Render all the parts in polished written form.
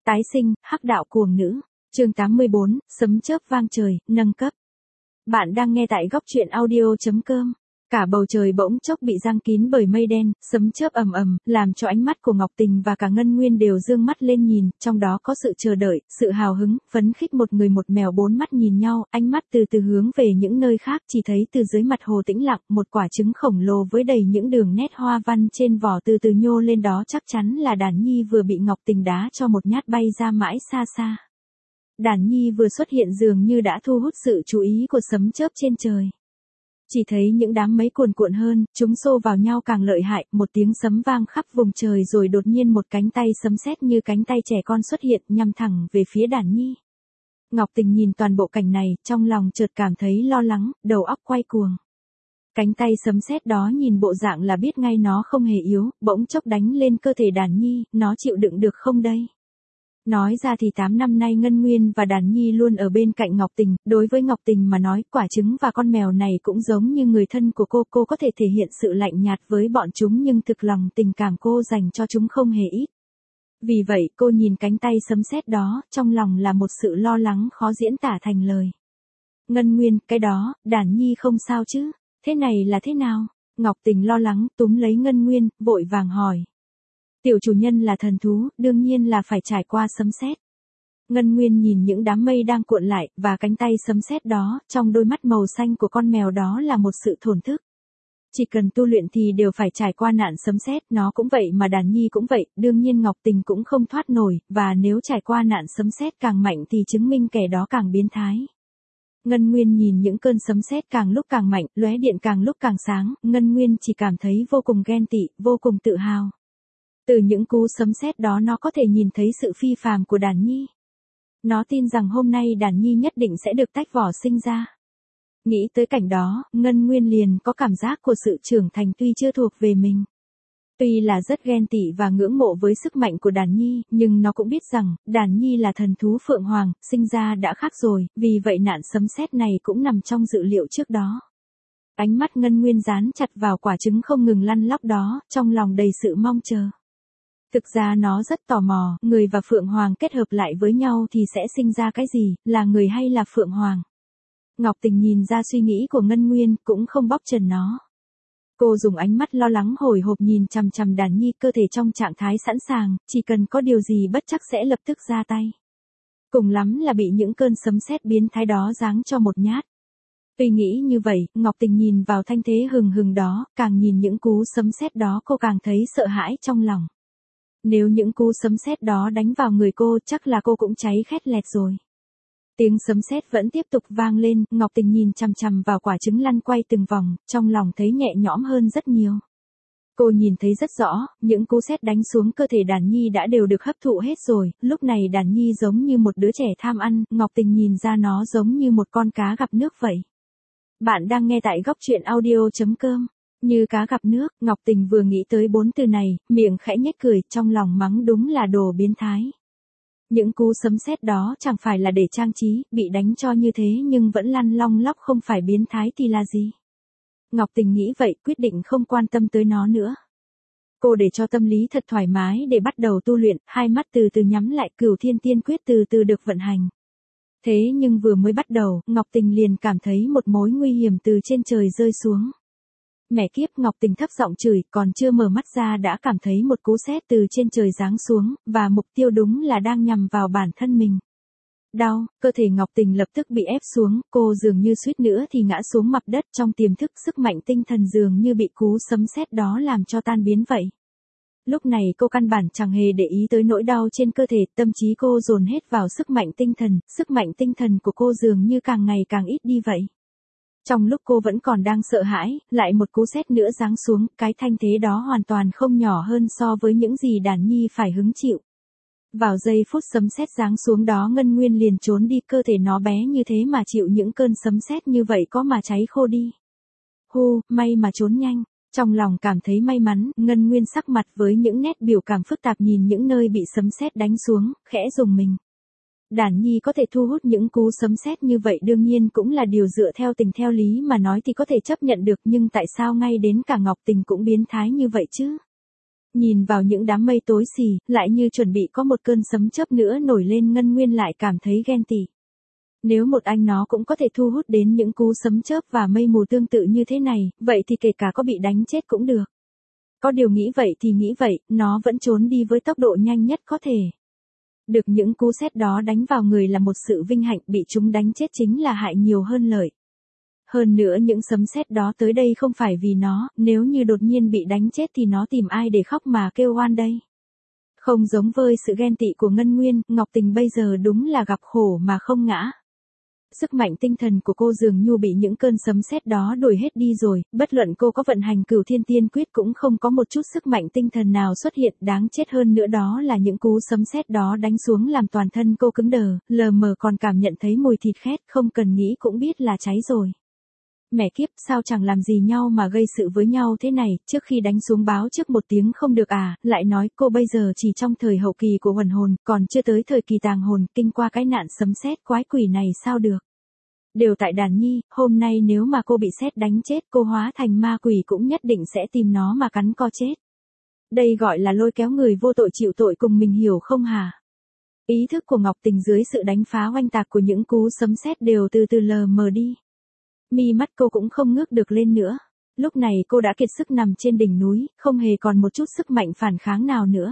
Tái sinh, hắc đạo cuồng nữ. Chương 84, sấm chớp vang trời, nâng cấp. Bạn đang nghe tại góc truyện audio.com. Cả bầu trời bỗng chốc bị giăng kín bởi mây đen, sấm chớp ầm ầm, làm cho ánh mắt của Ngọc Tình và cả Ngân Nguyên đều dương mắt lên nhìn, trong đó có sự chờ đợi, sự hào hứng, phấn khích. Một người một mèo bốn mắt nhìn nhau, ánh mắt từ từ hướng về những nơi khác, chỉ thấy từ dưới mặt hồ tĩnh lặng, một quả trứng khổng lồ với đầy những đường nét hoa văn trên vỏ từ từ nhô lên, đó chắc chắn là Đàn Nhi vừa bị Ngọc Tình đá cho một nhát bay ra mãi xa xa. Đàn Nhi vừa xuất hiện dường như đã thu hút sự chú ý của sấm chớp trên trời. Chỉ thấy những đám mây cuồn cuộn hơn, chúng xô vào nhau càng lợi hại, một tiếng sấm vang khắp vùng trời rồi đột nhiên một cánh tay sấm sét như cánh tay trẻ con xuất hiện nhằm thẳng về phía Đàn Nhi. Ngọc Tình nhìn toàn bộ cảnh này, trong lòng chợt cảm thấy lo lắng, đầu óc quay cuồng. Cánh tay sấm sét đó nhìn bộ dạng là biết ngay nó không hề yếu, bỗng chốc đánh lên cơ thể Đàn Nhi, nó chịu đựng được không đây? Nói ra thì 8 năm nay Ngân Nguyên và Đàn Nhi luôn ở bên cạnh Ngọc Tình, đối với Ngọc Tình mà nói, quả trứng và con mèo này cũng giống như người thân của cô có thể thể hiện sự lạnh nhạt với bọn chúng nhưng thực lòng tình cảm cô dành cho chúng không hề ít. Vì vậy cô nhìn cánh tay sấm sét đó, trong lòng là một sự lo lắng khó diễn tả thành lời. Ngân Nguyên, cái đó, Đàn Nhi không sao chứ? Thế này là thế nào? Ngọc Tình lo lắng, túm lấy Ngân Nguyên, vội vàng hỏi. Tiểu chủ nhân là thần thú, đương nhiên là phải trải qua sấm sét. Ngân Nguyên nhìn những đám mây đang cuộn lại, và cánh tay sấm sét đó, trong đôi mắt màu xanh của con mèo đó là một sự thổn thức. Chỉ cần tu luyện thì đều phải trải qua nạn sấm sét, nó cũng vậy mà Đàn Nhi cũng vậy, đương nhiên Ngọc Tình cũng không thoát nổi, và nếu trải qua nạn sấm sét càng mạnh thì chứng minh kẻ đó càng biến thái. Ngân Nguyên nhìn những cơn sấm sét càng lúc càng mạnh, lóe điện càng lúc càng sáng, Ngân Nguyên chỉ cảm thấy vô cùng ghen tị, vô cùng tự hào. Từ những cú sấm sét đó nó có thể nhìn thấy sự phi phàm của Đàn Nhi. Nó tin rằng hôm nay Đàn Nhi nhất định sẽ được tách vỏ sinh ra. Nghĩ tới cảnh đó, Ngân Nguyên liền có cảm giác của sự trưởng thành tuy chưa thuộc về mình. Tuy là rất ghen tị và ngưỡng mộ với sức mạnh của Đàn Nhi, nhưng nó cũng biết rằng, Đàn Nhi là thần thú Phượng Hoàng, sinh ra đã khác rồi, vì vậy nạn sấm sét này cũng nằm trong dự liệu trước đó. Ánh mắt Ngân Nguyên dán chặt vào quả trứng không ngừng lăn lóc đó, trong lòng đầy sự mong chờ. Thực ra nó rất tò mò, người và Phượng Hoàng kết hợp lại với nhau thì sẽ sinh ra cái gì, là người hay là Phượng Hoàng? Ngọc Tình nhìn ra suy nghĩ của Ngân Nguyên, cũng không bóc trần nó. Cô dùng ánh mắt lo lắng hồi hộp nhìn chằm chằm Đàn Nhi, cơ thể trong trạng thái sẵn sàng, chỉ cần có điều gì bất trắc sẽ lập tức ra tay. Cùng lắm là bị những cơn sấm sét biến thái đó giáng cho một nhát. Tuy nghĩ như vậy, Ngọc Tình nhìn vào thanh thế hừng hừng đó, càng nhìn những cú sấm sét đó cô càng thấy sợ hãi trong lòng. Nếu những cú sấm sét đó đánh vào người cô, chắc là cô cũng cháy khét lẹt rồi. Tiếng sấm sét vẫn tiếp tục vang lên, Ngọc Tình nhìn chằm chằm vào quả trứng lăn quay từng vòng, trong lòng thấy nhẹ nhõm hơn rất nhiều. Cô nhìn thấy rất rõ, những cú sét đánh xuống cơ thể Đàn Nhi đã đều được hấp thụ hết rồi, lúc này Đàn Nhi giống như một đứa trẻ tham ăn, Ngọc Tình nhìn ra nó giống như một con cá gặp nước vậy. Bạn đang nghe tại góc truyện audio.com. Như cá gặp nước, Ngọc Tình vừa nghĩ tới 4 từ này, miệng khẽ nhếch cười, trong lòng mắng đúng là đồ biến thái. Những cú sấm sét đó chẳng phải là để trang trí, bị đánh cho như thế nhưng vẫn lăn long lóc không phải biến thái thì là gì? Ngọc Tình nghĩ vậy, quyết định không quan tâm tới nó nữa. Cô để cho tâm lý thật thoải mái để bắt đầu tu luyện, hai mắt từ từ nhắm lại, Cửu Thiên Tiên Quyết từ từ được vận hành. Thế nhưng vừa mới bắt đầu, Ngọc Tình liền cảm thấy một mối nguy hiểm từ trên trời rơi xuống. Mẹ kiếp, Ngọc Tình thấp giọng chửi, còn chưa mở mắt ra đã cảm thấy một cú sét từ trên trời giáng xuống, và mục tiêu đúng là đang nhằm vào bản thân mình. Đau, cơ thể Ngọc Tình lập tức bị ép xuống, cô dường như suýt nữa thì ngã xuống mặt đất, trong tiềm thức sức mạnh tinh thần dường như bị cú sấm sét đó làm cho tan biến vậy. Lúc này cô căn bản chẳng hề để ý tới nỗi đau trên cơ thể, tâm trí cô dồn hết vào sức mạnh tinh thần của cô dường như càng ngày càng ít đi vậy. Trong lúc cô vẫn còn đang sợ hãi, lại một cú sét nữa giáng xuống, cái thanh thế đó hoàn toàn không nhỏ hơn so với những gì Đàn Nhi phải hứng chịu. Vào giây phút sấm sét giáng xuống đó Ngân Nguyên liền trốn đi, cơ thể nó bé như thế mà chịu những cơn sấm sét như vậy có mà cháy khô đi. Hu, may mà trốn nhanh. Trong lòng cảm thấy may mắn, Ngân Nguyên sắc mặt với những nét biểu cảm phức tạp nhìn những nơi bị sấm sét đánh xuống, khẽ rùng mình. Đàn Nhi có thể thu hút những cú sấm sét như vậy đương nhiên cũng là điều dựa theo tình theo lý mà nói thì có thể chấp nhận được, nhưng tại sao ngay đến cả Ngọc Tình cũng biến thái như vậy chứ? Nhìn vào những đám mây tối xì, lại như chuẩn bị có một cơn sấm chớp nữa nổi lên, Ngân Nguyên lại cảm thấy ghen tị. Nếu một anh nó cũng có thể thu hút đến những cú sấm chớp và mây mù tương tự như thế này, vậy thì kể cả có bị đánh chết cũng được. Có điều nghĩ vậy thì nghĩ vậy, nó vẫn trốn đi với tốc độ nhanh nhất có thể. Được những cú sét đó đánh vào người là một sự vinh hạnh, bị chúng đánh chết chính là hại nhiều hơn lợi. Hơn nữa những sấm sét đó tới đây không phải vì nó, nếu như đột nhiên bị đánh chết thì nó tìm ai để khóc mà kêu oan đây. Không giống với sự ghen tị của Ngân Nguyên, Ngọc Tình bây giờ đúng là gặp khổ mà không ngã. Sức mạnh tinh thần của cô dường như bị những cơn sấm sét đó đuổi hết đi rồi, bất luận cô có vận hành Cửu Thiên Tiên Quyết cũng không có một chút sức mạnh tinh thần nào xuất hiện, đáng chết hơn nữa đó là những cú sấm sét đó đánh xuống làm toàn thân cô cứng đờ, lờ mờ còn cảm nhận thấy mùi thịt khét, không cần nghĩ cũng biết là cháy rồi. Mẹ kiếp, sao chẳng làm gì nhau mà gây sự với nhau thế này, trước khi đánh xuống báo trước một tiếng không được à, lại nói cô bây giờ chỉ trong thời hậu kỳ của huẩn hồn, còn chưa tới thời kỳ tàng hồn, kinh qua cái nạn sấm sét quái quỷ này sao được. Đều tại Đàn Nhi, hôm nay nếu mà cô bị sét đánh chết, cô hóa thành ma quỷ cũng nhất định sẽ tìm nó mà cắn co chết. Đây gọi là lôi kéo người vô tội chịu tội cùng mình, hiểu không hả? Ý thức của Ngọc Tình dưới sự đánh phá oanh tạc của những cú sấm sét đều từ từ lờ mờ đi. Mi mắt cô cũng không ngước được lên nữa. Lúc này cô đã kiệt sức nằm trên đỉnh núi, không hề còn một chút sức mạnh phản kháng nào nữa.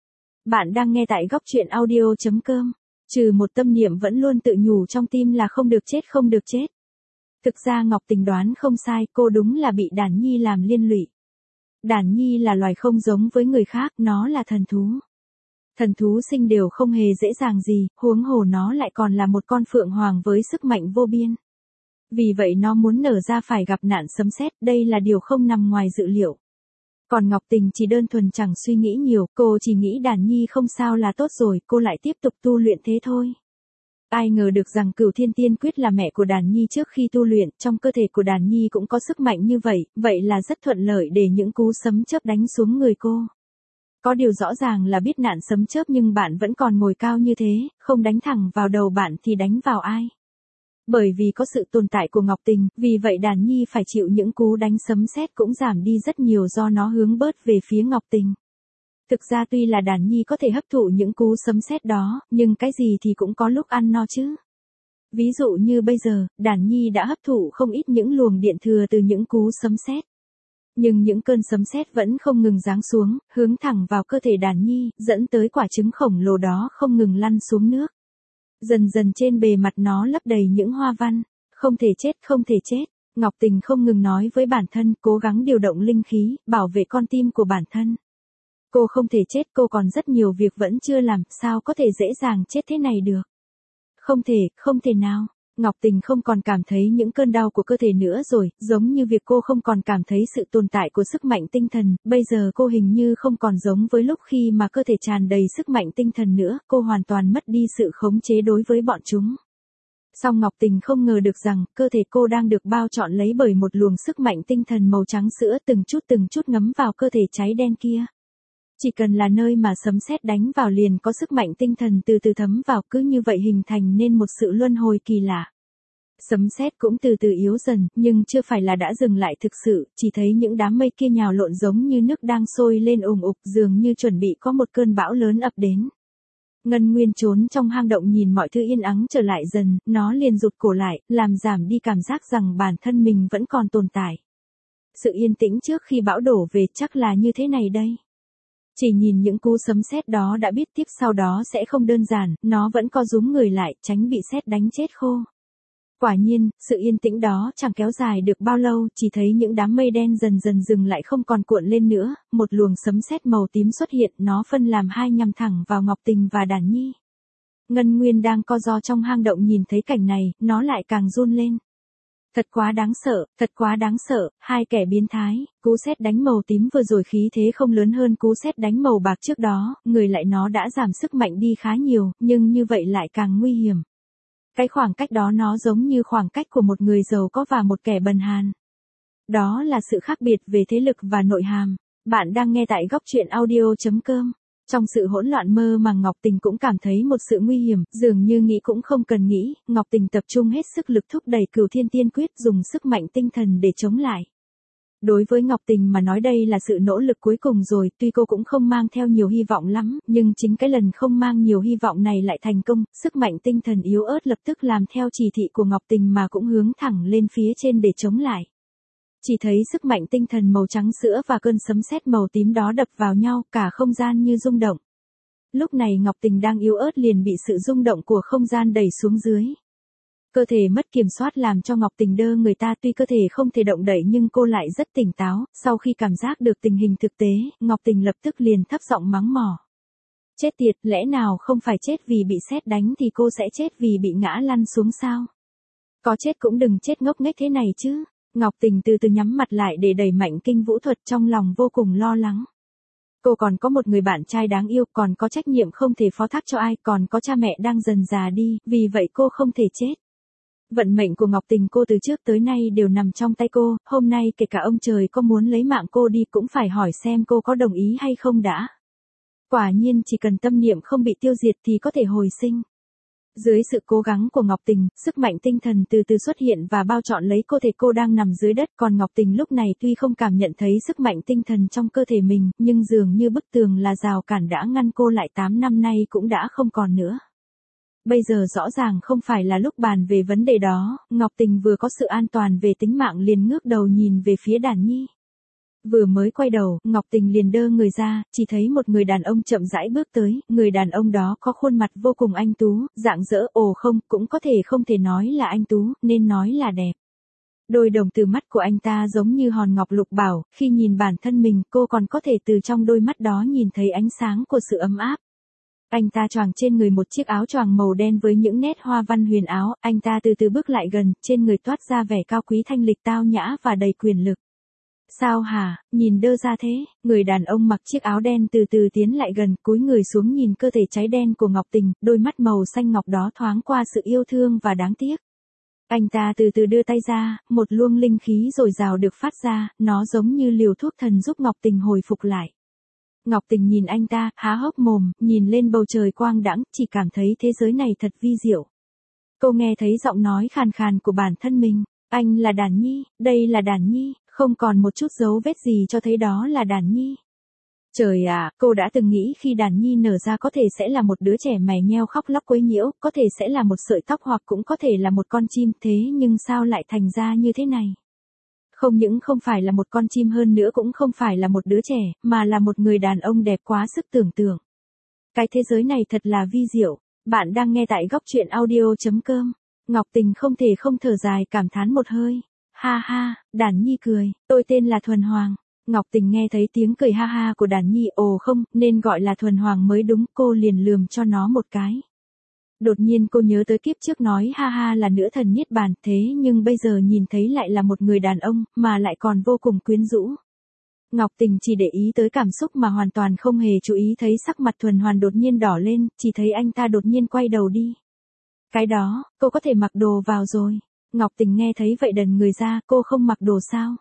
Bạn đang nghe tại góc truyện audio.com. Trừ một tâm niệm vẫn luôn tự nhủ trong tim là không được chết, không được chết. Thực ra Ngọc Tình đoán không sai, cô đúng là bị Đàn Nhi làm liên lụy. Đàn Nhi là loài không giống với người khác, nó là thần thú. Thần thú sinh đều không hề dễ dàng gì, huống hồ nó lại còn là một con phượng hoàng với sức mạnh vô biên. Vì vậy nó muốn nở ra phải gặp nạn sấm sét, đây là điều không nằm ngoài dự liệu. Còn Ngọc Tình chỉ đơn thuần chẳng suy nghĩ nhiều, cô chỉ nghĩ Đàn Nhi không sao là tốt rồi, cô lại tiếp tục tu luyện thế thôi. Ai ngờ được rằng Cửu Thiên Tiên Quyết là mẹ của Đàn Nhi trước khi tu luyện, trong cơ thể của Đàn Nhi cũng có sức mạnh như vậy, vậy là rất thuận lợi để những cú sấm chớp đánh xuống người cô. Có điều rõ ràng là biết nạn sấm chớp nhưng bạn vẫn còn ngồi cao như thế, không đánh thẳng vào đầu bạn thì đánh vào ai? Bởi vì có sự tồn tại của Ngọc Tình, vì vậy Đàn Nhi phải chịu những cú đánh sấm sét cũng giảm đi rất nhiều do nó hướng bớt về phía Ngọc Tình. Thực ra tuy là Đàn Nhi có thể hấp thụ những cú sấm sét đó, nhưng cái gì thì cũng có lúc ăn no chứ. Ví dụ như bây giờ, Đàn Nhi đã hấp thụ không ít những luồng điện thừa từ những cú sấm sét. Nhưng những cơn sấm sét vẫn không ngừng giáng xuống, hướng thẳng vào cơ thể Đàn Nhi, dẫn tới quả trứng khổng lồ đó không ngừng lăn xuống nước. Dần dần trên bề mặt nó lấp đầy những hoa văn. Không thể chết, không thể chết. Ngọc Tình không ngừng nói với bản thân, cố gắng điều động linh khí, bảo vệ con tim của bản thân. Cô không thể chết, cô còn rất nhiều việc vẫn chưa làm, sao có thể dễ dàng chết thế này được. Không thể nào. Ngọc Tình không còn cảm thấy những cơn đau của cơ thể nữa rồi, giống như việc cô không còn cảm thấy sự tồn tại của sức mạnh tinh thần, bây giờ cô hình như không còn giống với lúc khi mà cơ thể tràn đầy sức mạnh tinh thần nữa, cô hoàn toàn mất đi sự khống chế đối với bọn chúng. Song Ngọc Tình không ngờ được rằng, cơ thể cô đang được bao trọn lấy bởi một luồng sức mạnh tinh thần màu trắng sữa từng chút ngấm vào cơ thể cháy đen kia. Chỉ cần là nơi mà sấm sét đánh vào liền có sức mạnh tinh thần từ từ thấm vào, cứ như vậy hình thành nên một sự luân hồi kỳ lạ. Sấm sét cũng từ từ yếu dần, nhưng chưa phải là đã dừng lại thực sự, chỉ thấy những đám mây kia nhào lộn giống như nước đang sôi lên ùn ục, dường như chuẩn bị có một cơn bão lớn ập đến. Ngân Nguyên trốn trong hang động nhìn mọi thứ yên ắng trở lại dần, nó liền rụt cổ lại, làm giảm đi cảm giác rằng bản thân mình vẫn còn tồn tại. Sự yên tĩnh trước khi bão đổ về chắc là như thế này đây. Chỉ nhìn những cú sấm sét đó đã biết tiếp sau đó sẽ không đơn giản, nó vẫn co rúm người lại, tránh bị sét đánh chết khô. Quả nhiên, sự yên tĩnh đó chẳng kéo dài được bao lâu, chỉ thấy những đám mây đen dần dần dừng lại không còn cuộn lên nữa, một luồng sấm sét màu tím xuất hiện, nó phân làm hai nhằm thẳng vào Ngọc Tình và Đàn Nhi. Ngân Nguyên đang co ro trong hang động nhìn thấy cảnh này, nó lại càng run lên. Thật quá đáng sợ, hai kẻ biến thái, cú sét đánh màu tím vừa rồi khí thế không lớn hơn cú sét đánh màu bạc trước đó, người lại nó đã giảm sức mạnh đi khá nhiều, nhưng như vậy lại càng nguy hiểm. Cái khoảng cách đó nó giống như khoảng cách của một người giàu có và một kẻ bần hàn. Đó là sự khác biệt về thế lực và nội hàm. Bạn đang nghe tại góc truyện audio.com. Trong sự hỗn loạn mơ màng Ngọc Tình cũng cảm thấy một sự nguy hiểm, dường như nghĩ cũng không cần nghĩ, Ngọc Tình tập trung hết sức lực thúc đẩy Cửu Thiên Tiên Quyết dùng sức mạnh tinh thần để chống lại. Đối với Ngọc Tình mà nói đây là sự nỗ lực cuối cùng rồi, tuy cô cũng không mang theo nhiều hy vọng lắm, nhưng chính cái lần không mang nhiều hy vọng này lại thành công, sức mạnh tinh thần yếu ớt lập tức làm theo chỉ thị của Ngọc Tình mà cũng hướng thẳng lên phía trên để chống lại. Chỉ thấy sức mạnh tinh thần màu trắng sữa và cơn sấm sét màu tím đó đập vào nhau, cả không gian như rung động. Lúc này Ngọc Tình đang yếu ớt liền bị sự rung động của không gian đẩy xuống dưới. Cơ thể mất kiểm soát làm cho Ngọc Tình đơ người ta, tuy cơ thể không thể động đậy nhưng cô lại rất tỉnh táo, sau khi cảm giác được tình hình thực tế, Ngọc Tình lập tức liền thấp giọng mắng mỏ. Chết tiệt, lẽ nào không phải chết vì bị sét đánh thì cô sẽ chết vì bị ngã lăn xuống sao? Có chết cũng đừng chết ngốc nghếch thế này chứ. Ngọc Tình từ từ nhắm mặt lại để đẩy mạnh kinh vũ thuật, trong lòng vô cùng lo lắng. Cô còn có một người bạn trai đáng yêu, còn có trách nhiệm không thể phó thác cho ai, còn có cha mẹ đang dần già đi, vì vậy cô không thể chết. Vận mệnh của Ngọc Tình cô từ trước tới nay đều nằm trong tay cô, hôm nay kể cả ông trời có muốn lấy mạng cô đi cũng phải hỏi xem cô có đồng ý hay không đã. Quả nhiên chỉ cần tâm niệm không bị tiêu diệt thì có thể hồi sinh. Dưới sự cố gắng của Ngọc Tình, sức mạnh tinh thần từ từ xuất hiện và bao trọn lấy cơ thể cô đang nằm dưới đất, còn Ngọc Tình lúc này tuy không cảm nhận thấy sức mạnh tinh thần trong cơ thể mình, nhưng dường như bức tường là rào cản đã ngăn cô lại 8 năm nay cũng đã không còn nữa. Bây giờ rõ ràng không phải là lúc bàn về vấn đề đó, Ngọc Tình vừa có sự an toàn về tính mạng liền ngước đầu nhìn về phía Đàn Nhi. Vừa mới quay đầu, Ngọc Tình liền đơ người ra, chỉ thấy một người đàn ông chậm rãi bước tới, người đàn ông đó có khuôn mặt vô cùng anh tú, rạng rỡ, không, cũng có thể không thể nói là anh tú, nên nói là đẹp. Đôi đồng từ mắt của anh ta giống như hòn ngọc lục bảo, khi nhìn bản thân mình cô còn có thể từ trong đôi mắt đó nhìn thấy ánh sáng của sự ấm áp. Anh ta choàng trên người một chiếc áo choàng màu đen với những nét hoa văn huyền áo, anh ta từ từ bước lại gần, trên người toát ra vẻ cao quý thanh lịch tao nhã và đầy quyền lực. Sao hả, nhìn đơ ra thế, người đàn ông mặc chiếc áo đen từ từ tiến lại gần, cúi người xuống nhìn cơ thể cháy đen của Ngọc Tình, đôi mắt màu xanh ngọc đó thoáng qua sự yêu thương và đáng tiếc. Anh ta từ từ đưa tay ra, một luồng linh khí dồi dào được phát ra, nó giống như liều thuốc thần giúp Ngọc Tình hồi phục lại. Ngọc Tình nhìn anh ta, há hốc mồm, nhìn lên bầu trời quang đãng, chỉ cảm thấy thế giới này thật vi diệu. Cô nghe thấy giọng nói khàn khàn của bản thân mình, anh là Đàn Nhi, đây là Đàn Nhi, không còn một chút dấu vết gì cho thấy đó là Đàn Nhi. Trời ạ, cô đã từng nghĩ khi Đàn Nhi nở ra có thể sẽ là một đứa trẻ mày nheo khóc lóc quấy nhiễu, có thể sẽ là một sợi tóc hoặc cũng có thể là một con chim, thế nhưng sao lại thành ra như thế này? Không những không phải là một con chim, hơn nữa cũng không phải là một đứa trẻ, mà là một người đàn ông đẹp quá sức tưởng tượng. Cái thế giới này thật là vi diệu. Bạn đang nghe tại góc truyện audio.com. Ngọc Tình không thể không thở dài cảm thán một hơi. Ha ha, Đàn Nhi cười, tôi tên là Thuần Hoàng. Ngọc Tình nghe thấy tiếng cười ha ha của Đàn Nhi, không, nên gọi là Thuần Hoàng mới đúng, cô liền lườm cho nó một cái. Đột nhiên cô nhớ tới kiếp trước nói ha ha là nữ thần Niết Bàn, thế nhưng bây giờ nhìn thấy lại là một người đàn ông, mà lại còn vô cùng quyến rũ. Ngọc Tình chỉ để ý tới cảm xúc mà hoàn toàn không hề chú ý thấy sắc mặt Thuần Hoàn đột nhiên đỏ lên, chỉ thấy anh ta đột nhiên quay đầu đi. Cái đó, cô có thể mặc đồ vào rồi. Ngọc Tình nghe thấy vậy đần người ra, cô không mặc đồ sao?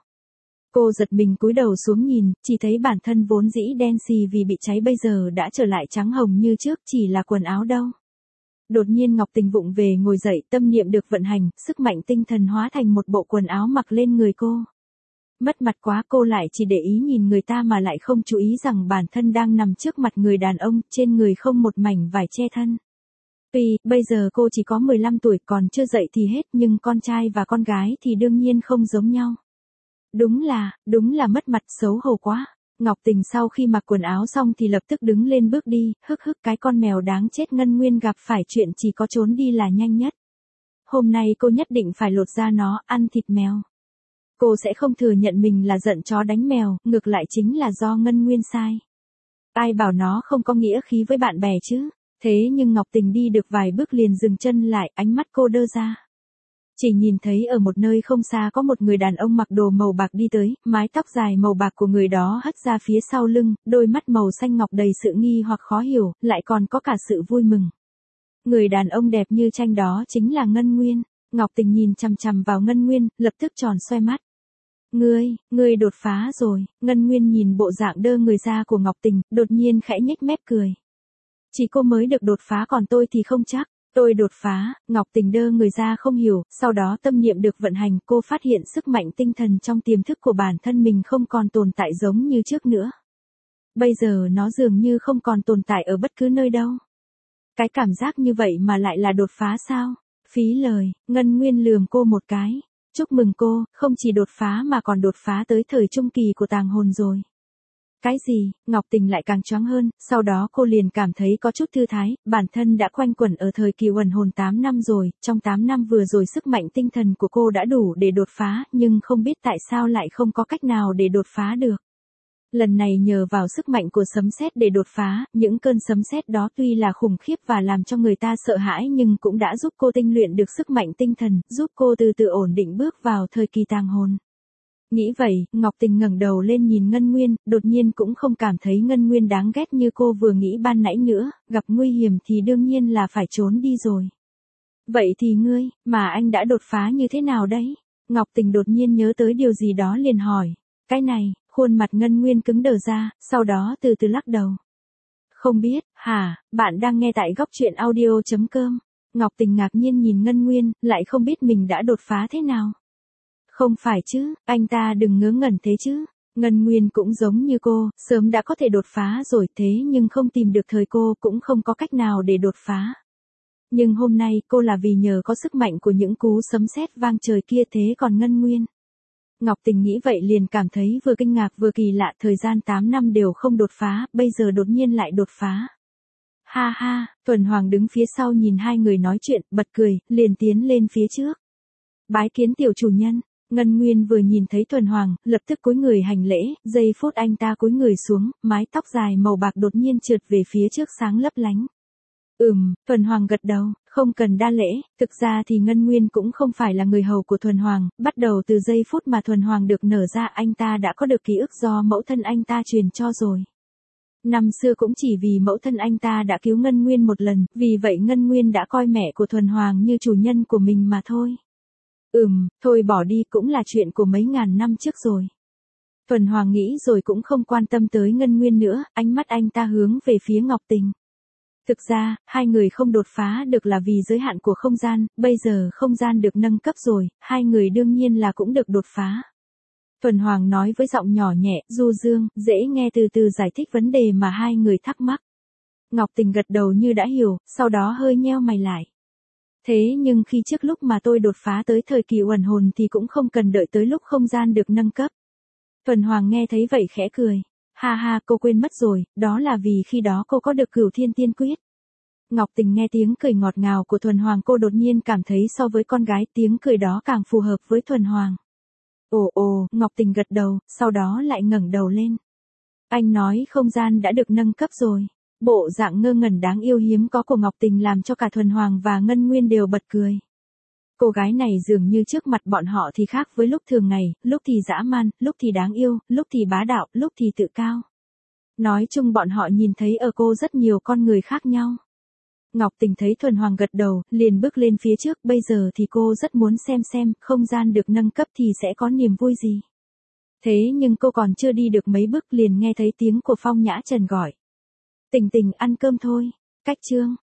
Cô giật mình cúi đầu xuống nhìn, chỉ thấy bản thân vốn dĩ đen xì vì bị cháy bây giờ đã trở lại trắng hồng như trước, chỉ là quần áo đâu. Đột nhiên Ngọc Tình vụng về ngồi dậy, tâm niệm được vận hành, sức mạnh tinh thần hóa thành một bộ quần áo mặc lên người cô. Mất mặt quá, cô lại chỉ để ý nhìn người ta mà lại không chú ý rằng bản thân đang nằm trước mặt người đàn ông, trên người không một mảnh vải che thân. Tuy, bây giờ cô chỉ có 15 tuổi còn chưa dậy thì hết, nhưng con trai và con gái thì đương nhiên không giống nhau. Đúng là mất mặt, xấu hổ quá. Ngọc Tình sau khi mặc quần áo xong thì lập tức đứng lên bước đi, cái con mèo đáng chết Ngân Nguyên gặp phải chuyện chỉ có trốn đi là nhanh nhất. Hôm nay cô nhất định phải lột da nó, ăn thịt mèo. Cô sẽ không thừa nhận mình là giận chó đánh mèo, ngược lại chính là do Ngân Nguyên sai. Ai bảo nó không có nghĩa khí với bạn bè chứ. Thế nhưng Ngọc Tình đi được vài bước liền dừng chân lại, ánh mắt cô đơ ra. Chỉ nhìn thấy ở một nơi không xa có một người đàn ông mặc đồ màu bạc đi tới, mái tóc dài màu bạc của người đó hất ra phía sau lưng, đôi mắt màu xanh ngọc đầy sự nghi hoặc khó hiểu, lại còn có cả sự vui mừng. Người đàn ông đẹp như tranh đó chính là Ngân Nguyên. Ngọc Tình nhìn chằm chằm vào Ngân Nguyên, lập tức tròn xoe mắt. Ngươi đột phá rồi. Ngân Nguyên nhìn bộ dạng đơ người ra của Ngọc Tình, đột nhiên khẽ nhếch mép cười. Chỉ cô mới được đột phá còn tôi thì không chắc. Tôi đột phá, Ngọc Tình đơ người ra không hiểu, sau đó tâm niệm được vận hành, cô phát hiện sức mạnh tinh thần trong tiềm thức của bản thân mình không còn tồn tại giống như trước nữa. Bây giờ nó dường như không còn tồn tại ở bất cứ nơi đâu. Cái cảm giác như vậy mà lại là đột phá sao? Phí lời, Ngân Nguyên lườm cô một cái. Chúc mừng cô, không chỉ đột phá mà còn đột phá tới thời trung kỳ của tàng hồn rồi. Cái gì? Ngọc Tình lại càng choáng hơn, sau đó cô liền cảm thấy có chút thư thái, bản thân đã quanh quẩn ở thời kỳ ẩn hồn 8 năm rồi, trong 8 năm vừa rồi sức mạnh tinh thần của cô đã đủ để đột phá, nhưng không biết tại sao lại không có cách nào để đột phá được. Lần này nhờ vào sức mạnh của sấm sét để đột phá, những cơn sấm sét đó tuy là khủng khiếp và làm cho người ta sợ hãi nhưng cũng đã giúp cô tinh luyện được sức mạnh tinh thần, giúp cô từ từ ổn định bước vào thời kỳ tàng hồn. Nghĩ vậy, Ngọc Tình ngẩng đầu lên nhìn Ngân Nguyên, đột nhiên cũng không cảm thấy Ngân Nguyên đáng ghét như cô vừa nghĩ ban nãy nữa, gặp nguy hiểm thì đương nhiên là phải trốn đi rồi. Vậy thì ngươi, mà anh đã đột phá như thế nào đấy? Ngọc Tình đột nhiên nhớ tới điều gì đó liền hỏi. Cái này, khuôn mặt Ngân Nguyên cứng đờ ra, sau đó từ từ lắc đầu. Không biết, hả, bạn đang nghe tại góc truyện audio.com. Ngọc Tình ngạc nhiên nhìn Ngân Nguyên, lại không biết mình đã đột phá thế nào. Không phải chứ, anh ta đừng ngớ ngẩn thế chứ. Ngân Nguyên cũng giống như cô, sớm đã có thể đột phá rồi thế nhưng không tìm được thời cô cũng không có cách nào để đột phá. Nhưng hôm nay cô là vì nhờ có sức mạnh của những cú sấm sét vang trời kia thế còn Ngân Nguyên. Ngọc Tình nghĩ vậy liền cảm thấy vừa kinh ngạc vừa kỳ lạ, thời gian 8 năm đều không đột phá, bây giờ đột nhiên lại đột phá. Ha ha, Thuần Hoàng đứng phía sau nhìn hai người nói chuyện, bật cười, liền tiến lên phía trước. Bái kiến tiểu chủ nhân. Ngân Nguyên vừa nhìn thấy Thuần Hoàng, lập tức cúi người hành lễ, giây phút anh ta cúi người xuống, mái tóc dài màu bạc đột nhiên trượt về phía trước sáng lấp lánh. Thuần Hoàng gật đầu, không cần đa lễ, thực ra thì Ngân Nguyên cũng không phải là người hầu của Thuần Hoàng, bắt đầu từ giây phút mà Thuần Hoàng được nở ra anh ta đã có được ký ức do mẫu thân anh ta truyền cho rồi. Năm xưa cũng chỉ vì mẫu thân anh ta đã cứu Ngân Nguyên một lần, vì vậy Ngân Nguyên đã coi mẹ của Thuần Hoàng như chủ nhân của mình mà thôi. Thôi bỏ đi cũng là chuyện của mấy ngàn năm trước rồi. Thuần Hoàng nghĩ rồi cũng không quan tâm tới Ngân Nguyên nữa, ánh mắt anh ta hướng về phía Ngọc Tình. Thực ra, hai người không đột phá được là vì giới hạn của không gian, bây giờ không gian được nâng cấp rồi, hai người đương nhiên là cũng được đột phá. Thuần Hoàng nói với giọng nhỏ nhẹ, du dương, dễ nghe từ từ giải thích vấn đề mà hai người thắc mắc. Ngọc Tình gật đầu như đã hiểu, sau đó hơi nheo mày lại. Thế nhưng khi trước lúc mà tôi đột phá tới thời kỳ ẩn hồn thì cũng không cần đợi tới lúc không gian được nâng cấp. Thuần Hoàng nghe thấy vậy khẽ cười. Ha ha, cô quên mất rồi, đó là vì khi đó cô có được Cửu Thiên Tiên Quyết. Ngọc Tình nghe tiếng cười ngọt ngào của Thuần Hoàng, cô đột nhiên cảm thấy so với con gái tiếng cười đó càng phù hợp với Thuần Hoàng. Ồ, Ngọc Tình gật đầu, sau đó lại ngẩng đầu lên. Anh nói không gian đã được nâng cấp rồi. Bộ dạng ngơ ngẩn đáng yêu hiếm có của Ngọc Tình làm cho cả Thuần Hoàng và Ngân Nguyên đều bật cười. Cô gái này dường như trước mặt bọn họ thì khác với lúc thường ngày, lúc thì dã man, lúc thì đáng yêu, lúc thì bá đạo, lúc thì tự cao. Nói chung bọn họ nhìn thấy ở cô rất nhiều con người khác nhau. Ngọc Tình thấy Thuần Hoàng gật đầu, liền bước lên phía trước, bây giờ thì cô rất muốn xem không gian được nâng cấp thì sẽ có niềm vui gì. Thế nhưng cô còn chưa đi được mấy bước liền nghe thấy tiếng của Phong Nhã Trần gọi. Tình Tình ăn cơm thôi. Cách chương.